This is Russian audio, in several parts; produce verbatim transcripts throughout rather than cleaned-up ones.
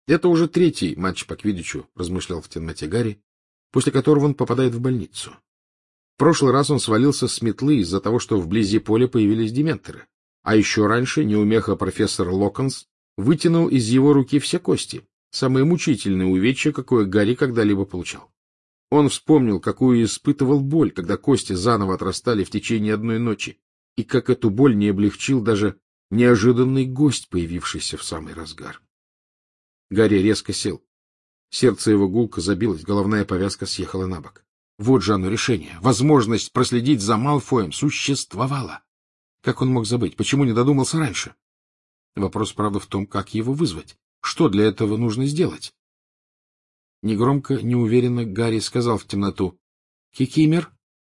— Это уже третий матч по квиддичу, — размышлял в темноте Гарри, после которого он попадает в больницу. В прошлый раз он свалился с метлы из-за того, что вблизи поля появились дементоры. А еще раньше неумеха профессор Локонс вытянул из его руки все кости, самое мучительное увечье, какое Гарри когда-либо получал. Он вспомнил, какую испытывал боль, когда кости заново отрастали в течение одной ночи, и как эту боль не облегчил даже неожиданный гость, появившийся в самый разгар. Гарри резко сел. Сердце его гулко забилось, головная повязка съехала на бок. Вот же оно решение. Возможность проследить за Малфоем существовала. Как он мог забыть? Почему не додумался раньше? Вопрос, правда, в том, как его вызвать. Что для этого нужно сделать? Негромко, неуверенно Гарри сказал в темноту: «Кикимер?»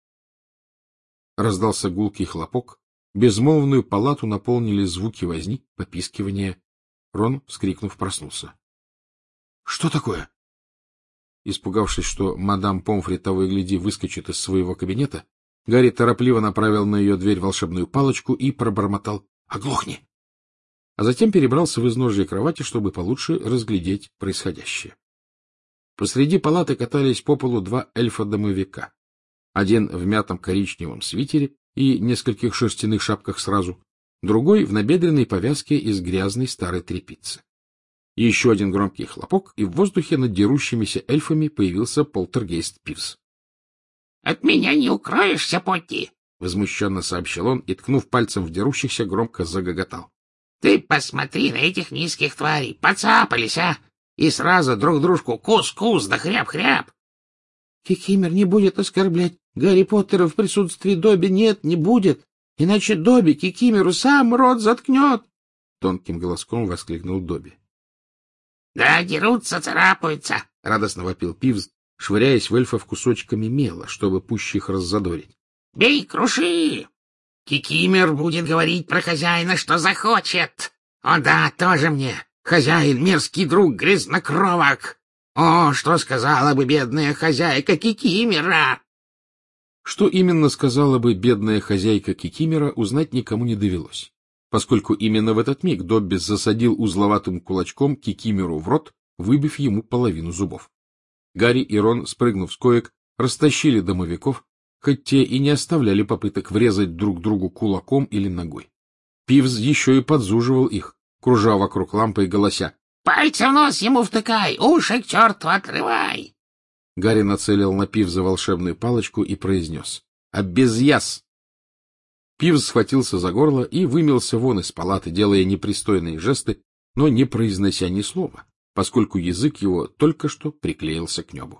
Раздался гулкий хлопок. Безмолвную палату наполнили звуки возни, попискивания. Рон, вскрикнув, проснулся. — Что такое? Испугавшись, что мадам Помфри того и гляди выскочит из своего кабинета, Гарри торопливо направил на ее дверь волшебную палочку и пробормотал: «Оглохни!» А затем перебрался в изножье кровати, чтобы получше разглядеть происходящее. Посреди палаты катались по полу два эльфа-домовика. Один в мятом коричневом свитере и нескольких шерстяных шапках сразу, другой в набедренной повязке из грязной старой тряпицы. Еще один громкий хлопок, и в воздухе над дерущимися эльфами появился полтергейст Пивз. — От меня не укроешься, Потти! — возмущенно сообщил он и, ткнув пальцем в дерущихся, громко загоготал. — Ты посмотри на этих низких тварей! Поцапались, а! И сразу друг дружку кус-кус да хряб-хряб! — Кикимер не будет оскорблять Гарри Поттера в присутствии Добби. Нет, не будет, иначе Добби Кикимеру сам рот заткнет! — тонким голоском воскликнул Добби. — Да, дерутся, царапаются! — радостно вопил Пивз, швыряясь в эльфов кусочками мела, чтобы пуще их раззадорить. — Бей, круши! Кикимер будет говорить про хозяина, что захочет. О да, тоже мне. Хозяин — мерзкий друг грязнокровок. О, что сказала бы бедная хозяйка Кикимера! Что именно сказала бы бедная хозяйка Кикимера, узнать никому не довелось, поскольку именно в этот миг Добби засадил узловатым кулачком Кикимеру в рот, выбив ему половину зубов. Гарри и Рон, спрыгнув с коек, растащили домовиков, хоть те и не оставляли попыток врезать друг другу кулаком или ногой. Пивз еще и подзуживал их, кружа вокруг лампы и голося: «Пальцем в нос ему втыкай, уши к черту отрывай!» Гарри нацелил на Пивза волшебную палочку и произнес: «Обезьяс!» Пивз схватился за горло и вымелся вон из палаты, делая непристойные жесты, но не произнося ни слова, поскольку язык его только что приклеился к небу.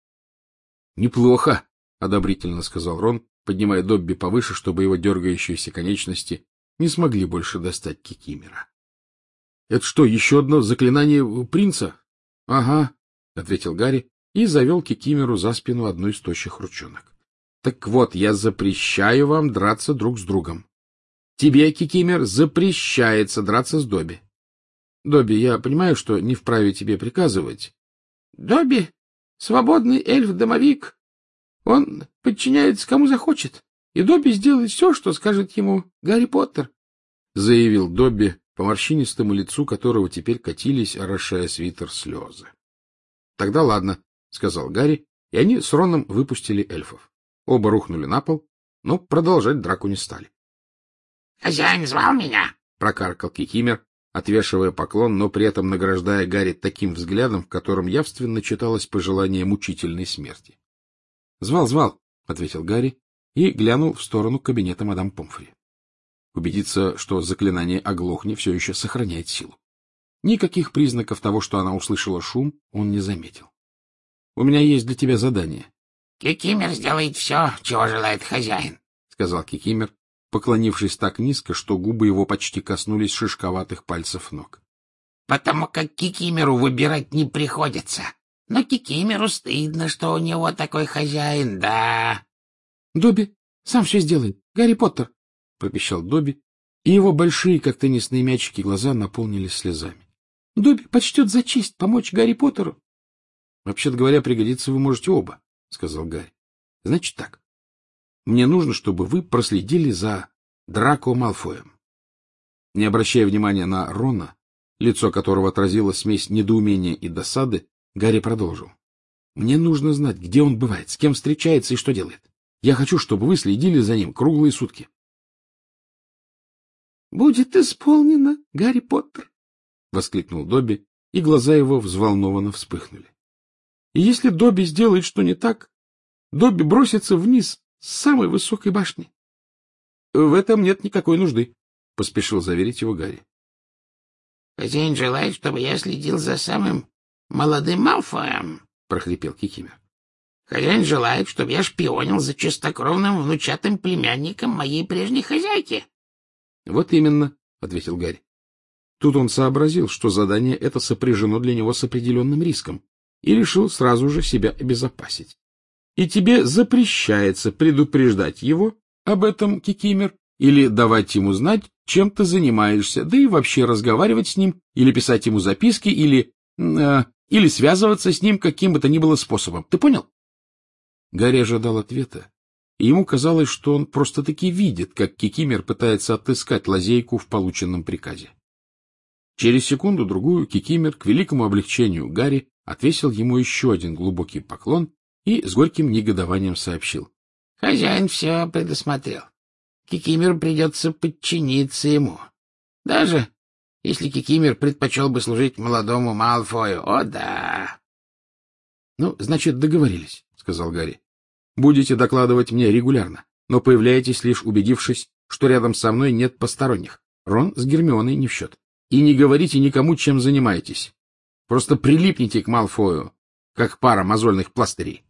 — Неплохо, — одобрительно сказал Рон, поднимая Добби повыше, чтобы его дергающиеся конечности не смогли больше достать Кикимера. — Это что, еще одно заклинание принца? — Ага, — ответил Гарри и завел Кикимеру за спину одну из тощих ручонок. — Так вот, я запрещаю вам драться друг с другом. Тебе, Кикимер, запрещается драться с Добби. Добби, я понимаю, что не вправе тебе приказывать. — Добби — свободный эльф-домовик. Он подчиняется кому захочет, и Добби сделает все, что скажет ему Гарри Поттер, — заявил Добби, по морщинистому лицу которого теперь катились, орошая свитер, слезы. — Тогда ладно, — сказал Гарри, и они с Роном выпустили эльфов. Оба рухнули на пол, но продолжать драку не стали. — Хозяин звал меня, — прокаркал Кикимер, отвешивая поклон, но при этом награждая Гарри таким взглядом, в котором явственно читалось пожелание мучительной смерти. — Звал, звал, — ответил Гарри и глянул в сторону кабинета мадам Помфри. Убедиться, что заклинание «Оглохни» все еще сохраняет силу. Никаких признаков того, что она услышала шум, он не заметил. — У меня есть для тебя задание. — Кикимер сделает все, чего желает хозяин, — сказал Кикимер, поклонившись так низко, что губы его почти коснулись шишковатых пальцев ног. — Потому как Кикимеру выбирать не приходится. Но Кикимеру стыдно, что у него такой хозяин, да. — Добби сам все сделает, Гарри Поттер, — пропищал Добби, и его большие, как теннисные мячики, глаза наполнились слезами. — Добби почтет за честь помочь Гарри Поттеру. — Вообще-то говоря, пригодиться вы можете оба, — сказал Гарри. — Значит так. Мне нужно, чтобы вы проследили за Драко Малфоем. Не обращая внимания на Рона, лицо которого отразило смесь недоумения и досады, Гарри продолжил. — Мне нужно знать, где он бывает, с кем встречается и что делает. Я хочу, чтобы вы следили за ним круглые сутки. — Будет исполнено, Гарри Поттер! — воскликнул Добби, и глаза его взволнованно вспыхнули. — И если Добби сделает что не так, Добби бросится вниз с самой высокой башни. — В этом нет никакой нужды, — поспешил заверить его Гарри. — Хозяин желает, чтобы я следил за самым молодым Малфоем, — прохрипел Кикимер. — Хозяин желает, чтобы я шпионил за чистокровным внучатым племянником моей прежней хозяйки. — Вот именно, — ответил Гарри. Тут он сообразил, что задание это сопряжено для него с определенным риском, и решил сразу же себя обезопасить. И тебе запрещается предупреждать его об этом, Кикимер, или давать ему знать, чем ты занимаешься, да и вообще разговаривать с ним, или писать ему записки, или... Э, или связываться с ним каким бы то ни было способом. Ты понял? Гарри ожидал ответа, и ему казалось, что он просто-таки видит, как Кикимер пытается отыскать лазейку в полученном приказе. Через секунду-другую Кикимер, к великому облегчению Гарри, отвесил ему еще один глубокий поклон и с горьким негодованием сообщил. — Хозяин все предусмотрел. Кикимеру придется подчиниться ему. Даже если Кикимер предпочел бы служить молодому Малфою. О, да! — Ну, значит, договорились, — сказал Гарри. — Будете докладывать мне регулярно, но появляетесь лишь убедившись, что рядом со мной нет посторонних. Рон с Гермионой не в счет. И не говорите никому, чем занимаетесь. Просто прилипните к Малфою, как пара мозольных пластырей.